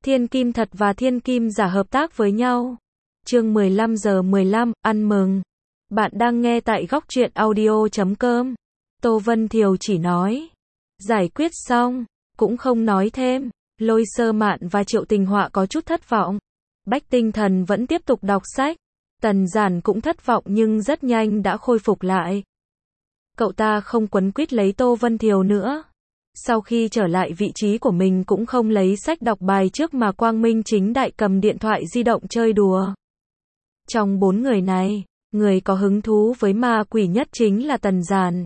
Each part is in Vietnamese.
Thiên kim thật và thiên kim giả hợp tác với nhau. Chương 15:15, ăn mừng. Bạn đang nghe tại góc truyện audio.com. Tô Vân Thiều chỉ nói. Giải quyết xong, cũng không nói thêm. Lôi Sơ Mạn và Triệu Tình Họa có chút thất vọng. Bách Tinh Thần vẫn tiếp tục đọc sách. Tần Giản cũng thất vọng nhưng rất nhanh đã khôi phục lại. Cậu ta không quấn quýt lấy Tô Vân Thiều nữa. Sau khi trở lại vị trí của mình cũng không lấy sách đọc bài trước mà quang minh chính đại cầm điện thoại di động chơi đùa. Trong 4 người này, người có hứng thú với ma quỷ nhất chính là Tần Giản.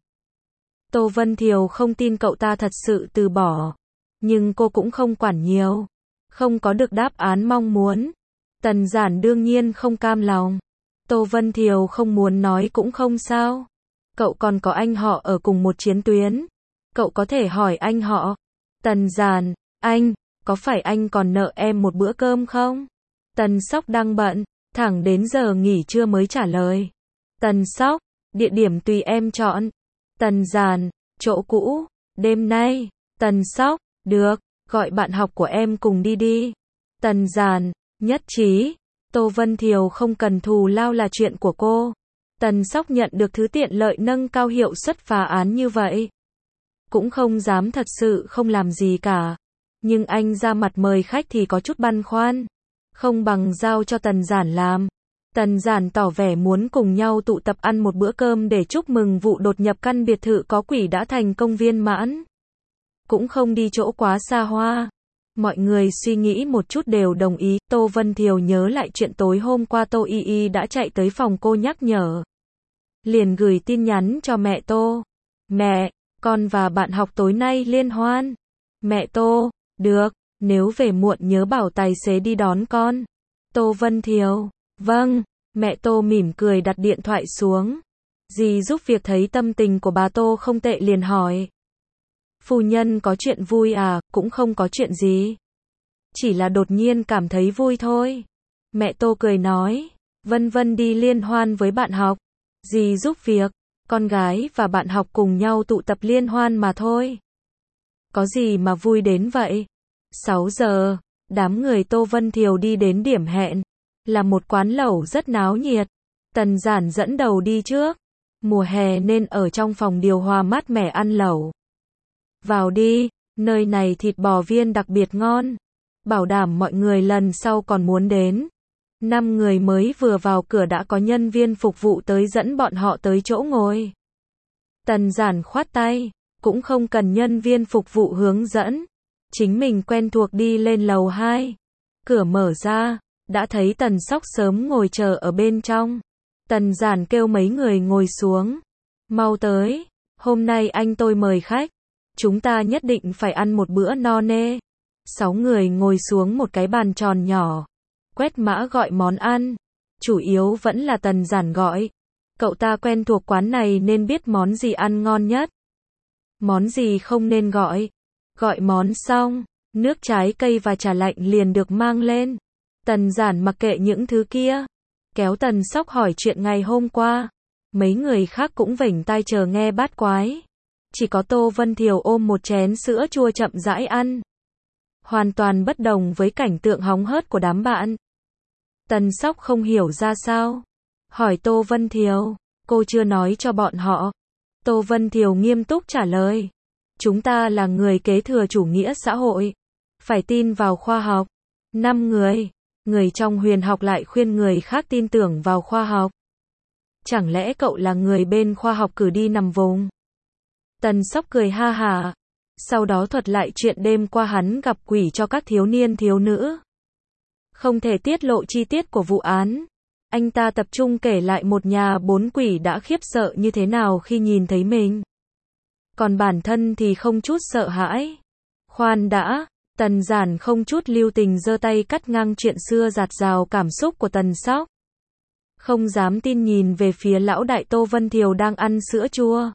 Tô Vân Thiều không tin cậu ta thật sự từ bỏ. Nhưng cô cũng không quản nhiều. Không có được đáp án mong muốn. Tần Giản đương nhiên không cam lòng. Tô Vân Thiều không muốn nói cũng không sao. Cậu còn có anh họ ở cùng một chiến tuyến. Cậu có thể hỏi anh họ. Tần Giản, anh, có phải anh còn nợ em một bữa cơm không? Tần Sóc đang bận, thẳng đến giờ nghỉ trưa mới trả lời. Tần Sóc, địa điểm tùy em chọn. Tần Giản, chỗ cũ, đêm nay. Tần Sóc, được, gọi bạn học của em cùng đi đi. Tần Giản, nhất trí. Tô Vân Thiều không cần thù lao là chuyện của cô. Tần Sóc nhận được thứ tiện lợi nâng cao hiệu suất phá án như vậy. Cũng không dám thật sự không làm gì cả. Nhưng anh ra mặt mời khách thì có chút băn khoăn. Không bằng giao cho Tần Giản làm. Tần Giản tỏ vẻ muốn cùng nhau tụ tập ăn một bữa cơm để chúc mừng vụ đột nhập căn biệt thự có quỷ đã thành công viên mãn. Cũng không đi chỗ quá xa hoa. Mọi người suy nghĩ một chút đều đồng ý. Tô Vân Thiều nhớ lại chuyện tối hôm qua Tô Y Y đã chạy tới phòng cô nhắc nhở. Liền gửi tin nhắn cho mẹ Tô. Mẹ, con và bạn học tối nay liên hoan. Mẹ Tô, được, nếu về muộn nhớ bảo tài xế đi đón con. Tô Vân Thiều, vâng. Mẹ Tô mỉm cười đặt điện thoại xuống. Dì giúp việc thấy tâm tình của bà Tô không tệ liền hỏi. Phu nhân có chuyện vui à? Cũng không có chuyện gì. Chỉ là đột nhiên cảm thấy vui thôi. Mẹ Tô cười nói. Vân Vân đi liên hoan với bạn học. Dì giúp việc. Con gái và bạn học cùng nhau tụ tập liên hoan mà thôi. Có gì mà vui đến vậy? 6 giờ, đám người Tô Vân Thiều đi đến điểm hẹn. Là một quán lẩu rất náo nhiệt. Tần Giản dẫn đầu đi trước. Mùa hè nên ở trong phòng điều hòa mát mẻ ăn lẩu. Vào đi, nơi này thịt bò viên đặc biệt ngon. Bảo đảm mọi người lần sau còn muốn đến. 5 người mới vừa vào cửa đã có nhân viên phục vụ tới dẫn bọn họ tới chỗ ngồi. Tần Giản khoát tay, cũng không cần nhân viên phục vụ hướng dẫn. Chính mình quen thuộc đi lên lầu 2. Cửa mở ra, đã thấy Tần Sóc sớm ngồi chờ ở bên trong. Tần Giản kêu mấy người ngồi xuống. Mau tới, hôm nay anh tôi mời khách. Chúng ta nhất định phải ăn một bữa no nê. 6 người ngồi xuống một cái bàn tròn nhỏ. Quét mã gọi món ăn. Chủ yếu vẫn là Tần Giản gọi. Cậu ta quen thuộc quán này nên biết món gì ăn ngon nhất. Món gì không nên gọi. Gọi món xong, nước trái cây và trà lạnh liền được mang lên. Tần Giản mặc kệ những thứ kia. Kéo Tần Sóc hỏi chuyện ngày hôm qua. Mấy người khác cũng vểnh tai chờ nghe bát quái. Chỉ có Tô Vân Thiều ôm một chén sữa chua chậm rãi ăn. Hoàn toàn bất đồng với cảnh tượng hóng hớt của đám bạn. Tần Sóc không hiểu ra sao. Hỏi Tô Vân Thiều, cô chưa nói cho bọn họ. Tô Vân Thiều nghiêm túc trả lời. Chúng ta là người kế thừa chủ nghĩa xã hội. Phải tin vào khoa học. 5 người trong huyền học lại khuyên người khác tin tưởng vào khoa học. Chẳng lẽ cậu là người bên khoa học cử đi nằm vùng? Tần Sóc cười ha hả. Sau đó thuật lại chuyện đêm qua hắn gặp quỷ cho các thiếu niên thiếu nữ. Không thể tiết lộ chi tiết của vụ án. Anh ta tập trung kể lại một nhà 4 quỷ đã khiếp sợ như thế nào khi nhìn thấy mình. Còn bản thân thì không chút sợ hãi. Khoan đã, Tần Giản không chút lưu tình giơ tay cắt ngang chuyện xưa dạt dào cảm xúc của Tần Sóc. Không dám tin nhìn về phía lão đại Tô Vân Thiều đang ăn sữa chua.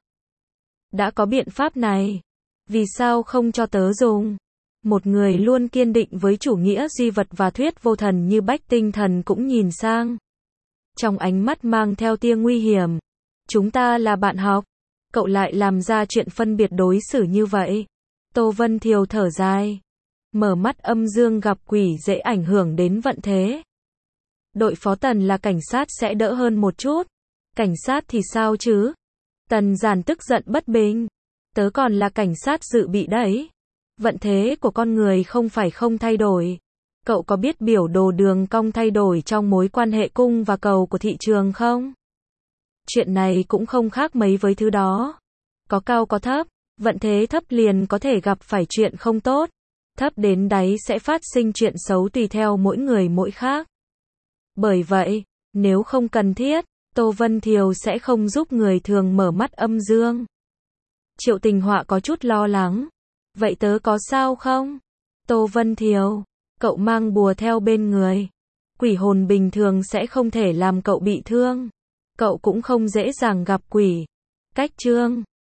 Đã có biện pháp này. Vì sao không cho tớ dùng? Một người luôn kiên định với chủ nghĩa duy vật và thuyết vô thần như Bách Tinh Thần cũng nhìn sang. Trong ánh mắt mang theo tia nguy hiểm. Chúng ta là bạn học. Cậu lại làm ra chuyện phân biệt đối xử như vậy. Tô Vân Thiều thở dài. Mở mắt âm dương gặp quỷ dễ ảnh hưởng đến vận thế. Đội phó Tần là cảnh sát sẽ đỡ hơn một chút. Cảnh sát thì sao chứ? Tần Giản tức giận bất bình. Tớ còn là cảnh sát dự bị đấy. Vận thế của con người không phải không thay đổi. Cậu có biết biểu đồ đường cong thay đổi trong mối quan hệ cung và cầu của thị trường không? Chuyện này cũng không khác mấy với thứ đó. Có cao có thấp, vận thế thấp liền có thể gặp phải chuyện không tốt. Thấp đến đáy sẽ phát sinh chuyện xấu tùy theo mỗi người mỗi khác. Bởi vậy, nếu không cần thiết, Tô Vân Thiều sẽ không giúp người thường mở mắt âm dương. Triệu Tình Họa có chút lo lắng. Vậy tớ có sao không? Tô Vân Thiều, cậu mang bùa theo bên người. Quỷ hồn bình thường sẽ không thể làm cậu bị thương. Cậu cũng không dễ dàng gặp quỷ. Cách chương